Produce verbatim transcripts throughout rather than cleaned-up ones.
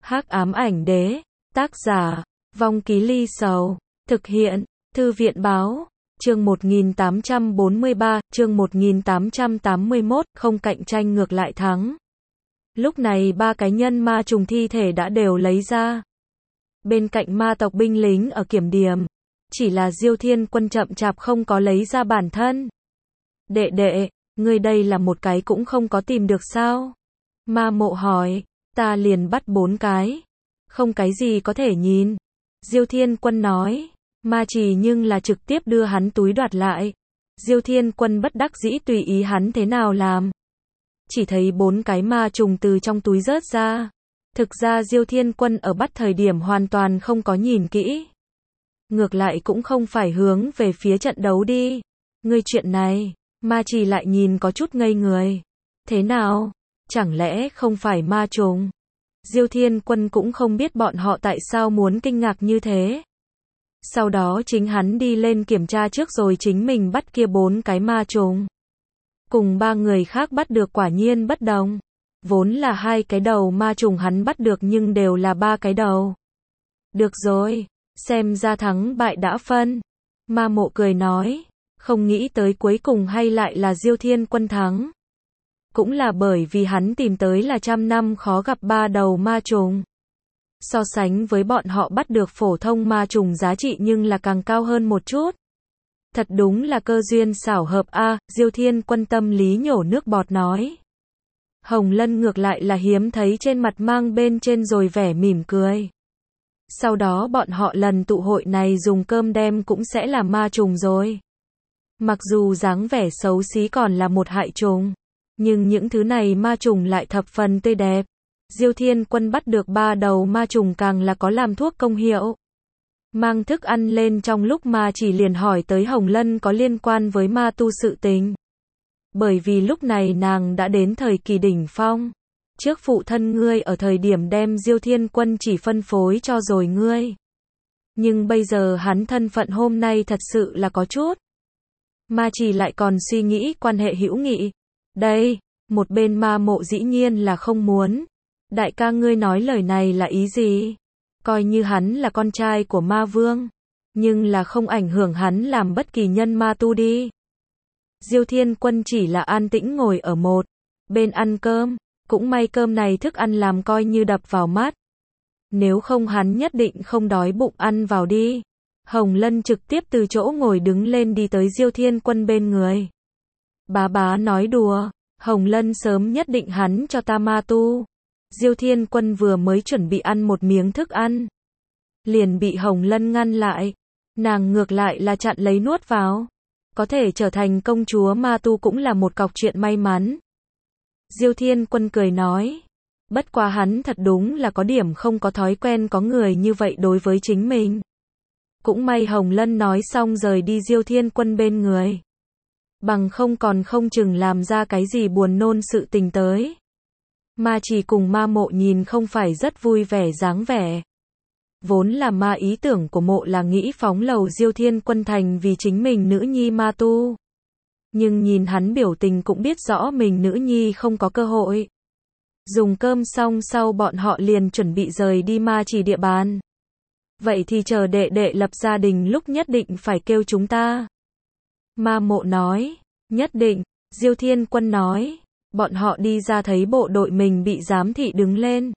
Hắc ám ảnh đế, tác giả, Vong Ký Ly Sầu, thực hiện, Thư viện báo, chương một nghìn tám trăm bốn mươi ba, chương một nghìn tám trăm tám mươi mốt, không cạnh tranh ngược lại thắng. Lúc này ba cái nhân ma trùng thi thể đã đều lấy ra. Bên cạnh ma tộc binh lính ở kiểm điểm, chỉ là Diêu Thiên Quân chậm chạp không có lấy ra bản thân. Đệ đệ, ngươi đây là một cái cũng không có tìm được sao? Ma Mộ hỏi, ta liền bắt bốn cái. Không cái gì có thể nhìn. Diêu Thiên Quân nói, ma trì nhưng là trực tiếp đưa hắn túi đoạt lại. Diêu Thiên Quân bất đắc dĩ tùy ý hắn thế nào làm. Chỉ thấy bốn cái ma trùng từ trong túi rớt ra. Thực ra Diêu Thiên Quân ở bắt thời điểm hoàn toàn không có nhìn kỹ. Ngược lại cũng không phải hướng về phía trận đấu đi. Ngươi chuyện này, ma trì lại nhìn có chút ngây người. Thế nào? Chẳng lẽ không phải ma trùng? Diêu Thiên Quân cũng không biết bọn họ tại sao muốn kinh ngạc như thế. Sau đó chính hắn đi lên kiểm tra trước rồi chính mình bắt kia bốn cái ma trùng. Cùng ba người khác bắt được quả nhiên bất đồng. Vốn là hai cái đầu ma trùng hắn bắt được nhưng đều là ba cái đầu. Được rồi, xem ra thắng bại đã phân. Ma Mộ cười nói, không nghĩ tới cuối cùng hay lại là Diêu Thiên Quân thắng. Cũng là bởi vì hắn tìm tới là trăm năm khó gặp ba đầu ma trùng. So sánh với bọn họ bắt được phổ thông ma trùng giá trị nhưng là càng cao hơn một chút. Thật đúng là cơ duyên xảo hợp a, à, Diêu Thiên Quân tâm lý nhổ nước bọt nói. Hồng Lân ngược lại là hiếm thấy trên mặt mang bên trên rồi vẻ mỉm cười. Sau đó bọn họ lần tụ hội này dùng cơm đem cũng sẽ là ma trùng rồi. Mặc dù dáng vẻ xấu xí còn là một hại trùng, nhưng những thứ này ma trùng lại thập phần tươi đẹp. Diêu Thiên Quân bắt được ba đầu ma trùng càng là có làm thuốc công hiệu. Mang thức ăn lên trong lúc ma chỉ liền hỏi tới Hồng Lân có liên quan với ma tu sự tình. Bởi vì lúc này nàng đã đến thời kỳ đỉnh phong. Trước phụ thân ngươi ở thời điểm đem Diêu Thiên Quân chỉ phân phối cho rồi ngươi. Nhưng bây giờ hắn thân phận hôm nay thật sự là có chút. Ma chỉ lại còn suy nghĩ quan hệ hữu nghị. Đây, một bên Ma Mộ dĩ nhiên là không muốn. Đại ca ngươi nói lời này là ý gì? Coi như hắn là con trai của ma vương, nhưng là không ảnh hưởng hắn làm bất kỳ nhân ma tu đi. Diêu Thiên Quân chỉ là an tĩnh ngồi ở một bên ăn cơm, cũng may cơm này thức ăn làm coi như đập vào mắt. Nếu không hắn nhất định không đói bụng ăn vào đi. Hồng Lân trực tiếp từ chỗ ngồi đứng lên đi tới Diêu Thiên Quân bên người. Bá bá nói đùa, Hồng Lân sớm nhất định hắn cho ta ma tu. Diêu Thiên Quân vừa mới chuẩn bị ăn một miếng thức ăn, liền bị Hồng Lân ngăn lại. Nàng ngược lại là chặn lấy nuốt vào. Có thể trở thành công chúa ma tu cũng là một cọc chuyện may mắn. Diêu Thiên Quân cười nói, bất quá hắn thật đúng là có điểm không có thói quen có người như vậy đối với chính mình. Cũng may Hồng Lân nói xong rời đi Diêu Thiên Quân bên người. Bằng không còn không chừng làm ra cái gì buồn nôn sự tình tới. Ma chỉ cùng Ma Mộ nhìn không phải rất vui vẻ dáng vẻ. Vốn là ma ý tưởng của Mộ là nghĩ phóng lầu Diêu Thiên Quân thành vì chính mình nữ nhi ma tu. Nhưng nhìn hắn biểu tình cũng biết rõ mình nữ nhi không có cơ hội. Dùng cơm xong sau bọn họ liền chuẩn bị rời đi ma chỉ địa bàn. Vậy thì chờ đệ đệ lập gia đình lúc nhất định phải kêu chúng ta. Ma Mộ nói, nhất định. Diêu Thiên Quân nói, bọn họ đi ra thấy bộ đội mình bị giám thị đứng lên.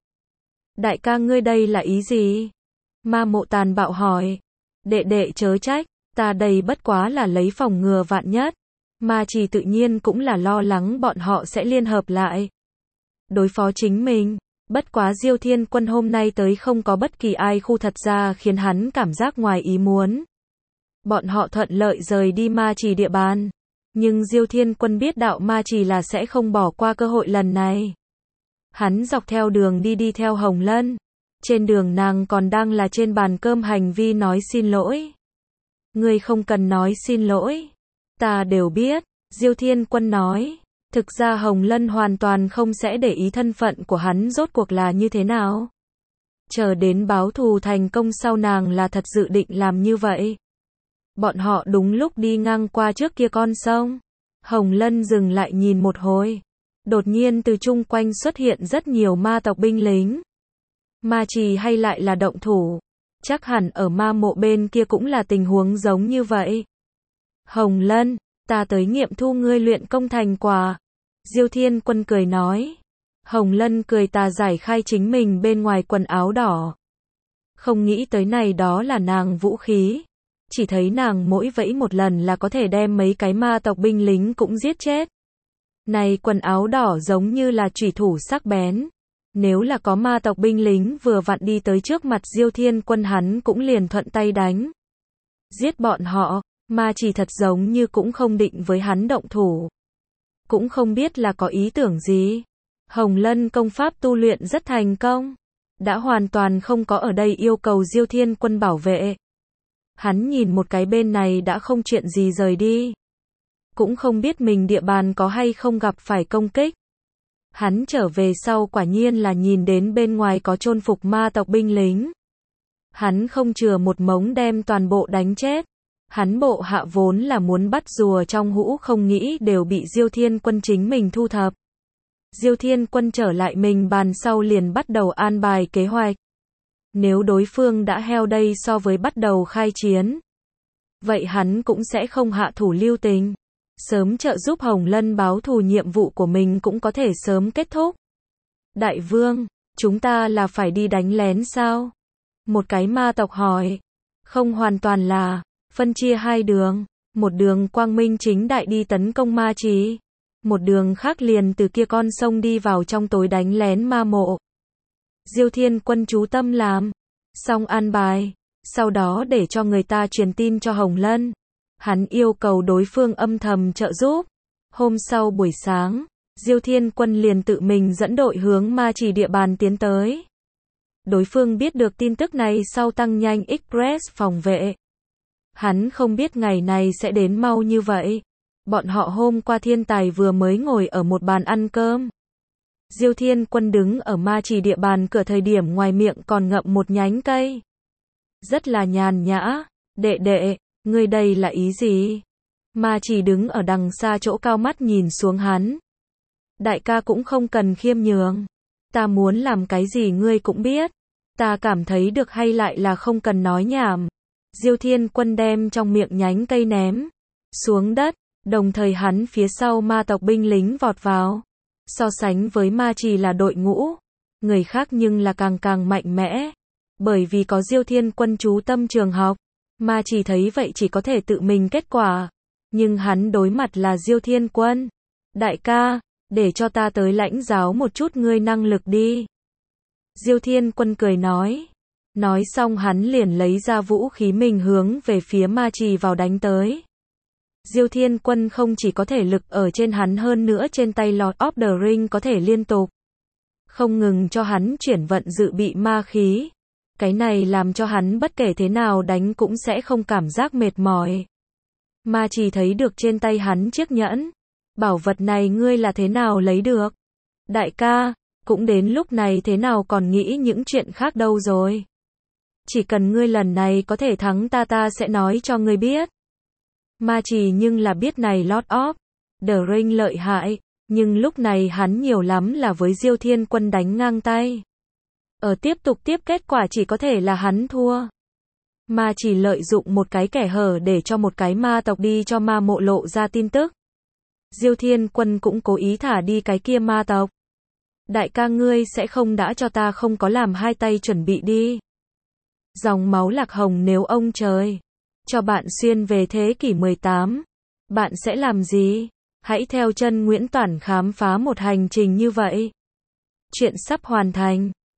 Đại ca ngươi đây là ý gì? Ma Mộ tàn bạo hỏi. Đệ đệ chớ trách, ta đây bất quá là lấy phòng ngừa vạn nhất. Ma chỉ tự nhiên cũng là lo lắng bọn họ sẽ liên hợp lại đối phó chính mình. Bất quá Diêu Thiên Quân hôm nay tới không có bất kỳ ai khu thật ra khiến hắn cảm giác ngoài ý muốn. Bọn họ thuận lợi rời đi ma chỉ địa bàn. Nhưng Diêu Thiên Quân biết đạo ma chỉ là sẽ không bỏ qua cơ hội lần này. Hắn dọc theo đường đi đi theo Hồng Lân. Trên đường nàng còn đang là trên bàn cơm hành vi nói xin lỗi. Ngươi không cần nói xin lỗi. Ta đều biết, Diêu Thiên Quân nói. Thực ra Hồng Lân hoàn toàn không sẽ để ý thân phận của hắn rốt cuộc là như thế nào. Chờ đến báo thù thành công sau nàng là thật dự định làm như vậy. Bọn họ đúng lúc đi ngang qua trước kia con sông. Hồng Lân dừng lại nhìn một hồi. Đột nhiên từ chung quanh xuất hiện rất nhiều ma tộc binh lính. Ma Trì hay lại là động thủ? Chắc hẳn ở ma mộ bên kia cũng là tình huống giống như vậy. Hồng Lân, ta tới nghiệm thu ngươi luyện công thành quả. Diêu Thiên Quân cười nói. Hồng Lân cười tà giải khai chính mình bên ngoài quần áo đỏ. Không nghĩ tới này đó là nàng vũ khí. Chỉ thấy nàng mỗi vẫy một lần là có thể đem mấy cái ma tộc binh lính cũng giết chết. Này quần áo đỏ giống như là chủy thủ sắc bén. Nếu là có ma tộc binh lính vừa vặn đi tới trước mặt Diêu Thiên Quân hắn cũng liền thuận tay đánh. Giết bọn họ, Ma Trì thật giống như cũng không định với hắn động thủ. Cũng không biết là có ý tưởng gì. Hồng Lân công pháp tu luyện rất thành công. Đã hoàn toàn không có ở đây yêu cầu Diêu Thiên Quân bảo vệ. Hắn nhìn một cái bên này đã không chuyện gì rời đi. Cũng không biết mình địa bàn có hay không gặp phải công kích. Hắn trở về sau quả nhiên là nhìn đến bên ngoài có chôn phục ma tộc binh lính. Hắn không chừa một mống đem toàn bộ đánh chết. Hắn bộ hạ vốn là muốn bắt rùa trong hũ không nghĩ đều bị Diêu Thiên Quân chính mình thu thập. Diêu Thiên Quân trở lại mình bàn sau liền bắt đầu an bài kế hoạch. Nếu đối phương đã heo đây so với bắt đầu khai chiến, vậy hắn cũng sẽ không hạ thủ lưu tình. Sớm trợ giúp Hồng Lân báo thù nhiệm vụ của mình cũng có thể sớm kết thúc. Đại vương, chúng ta là phải đi đánh lén sao? Một cái ma tộc hỏi. Không hoàn toàn là, phân chia hai đường. Một đường quang minh chính đại đi tấn công Ma Trì. Một đường khác liền từ kia con sông đi vào trong tối đánh lén ma mộ. Diêu Thiên Quân chú tâm làm. Xong an bài. Sau đó để cho người ta truyền tin cho Hồng Lân. Hắn yêu cầu đối phương âm thầm trợ giúp. Hôm sau buổi sáng, Diêu Thiên Quân liền tự mình dẫn đội hướng Ma Trì địa bàn tiến tới. Đối phương biết được tin tức này sau tăng nhanh Express phòng vệ. Hắn không biết ngày này sẽ đến mau như vậy. Bọn họ hôm qua thiên tài vừa mới ngồi ở một bàn ăn cơm. Diêu Thiên Quân đứng ở Ma Trì địa bàn cửa thời điểm ngoài miệng còn ngậm một nhánh cây. Rất là nhàn nhã. Đệ đệ, ngươi đây là ý gì? Ma Trì đứng ở đằng xa chỗ cao mắt nhìn xuống hắn. Đại ca cũng không cần khiêm nhường. Ta muốn làm cái gì ngươi cũng biết. Ta cảm thấy được hay lại là không cần nói nhảm. Diêu Thiên Quân đem trong miệng nhánh cây ném xuống đất, đồng thời hắn phía sau ma tộc binh lính vọt vào. So sánh với Ma Trì là đội ngũ, người khác nhưng là càng càng mạnh mẽ. Bởi vì có Diêu Thiên Quân chú tâm trường học, Ma Trì thấy vậy chỉ có thể tự mình kết quả. Nhưng hắn đối mặt là Diêu Thiên Quân. Đại ca, để cho ta tới lãnh giáo một chút ngươi năng lực đi. Diêu Thiên Quân cười nói. Nói xong hắn liền lấy ra vũ khí mình hướng về phía Ma Trì vào đánh tới. Diêu Thiên Quân không chỉ có thể lực ở trên hắn hơn nữa trên tay Lord of the Ring có thể liên tục. Không ngừng cho hắn chuyển vận dự bị ma khí. Cái này làm cho hắn bất kể thế nào đánh cũng sẽ không cảm giác mệt mỏi. Ma Trì thấy được trên tay hắn chiếc nhẫn. Bảo vật này ngươi là thế nào lấy được? Đại ca, cũng đến lúc này thế nào còn nghĩ những chuyện khác đâu rồi. Chỉ cần ngươi lần này có thể thắng ta ta sẽ nói cho ngươi biết. Ma Trì nhưng là biết này Lord of the Ring lợi hại, nhưng lúc này hắn nhiều lắm là với Diêu Thiên Quân đánh ngang tay. Ở tiếp tục tiếp kết quả chỉ có thể là hắn thua. Ma Trì lợi dụng một cái kẻ hở để cho một cái ma tộc đi cho ma mộ lộ ra tin tức. Diêu Thiên Quân cũng cố ý thả đi cái kia ma tộc. Đại ca ngươi sẽ không đã cho ta không có làm hai tay chuẩn bị đi. Dòng máu lạc hồng nếu ông trời cho bạn xuyên về thế kỷ mười tám, bạn sẽ làm gì? Hãy theo chân Nguyễn Toản khám phá một hành trình như vậy. Chuyện sắp hoàn thành.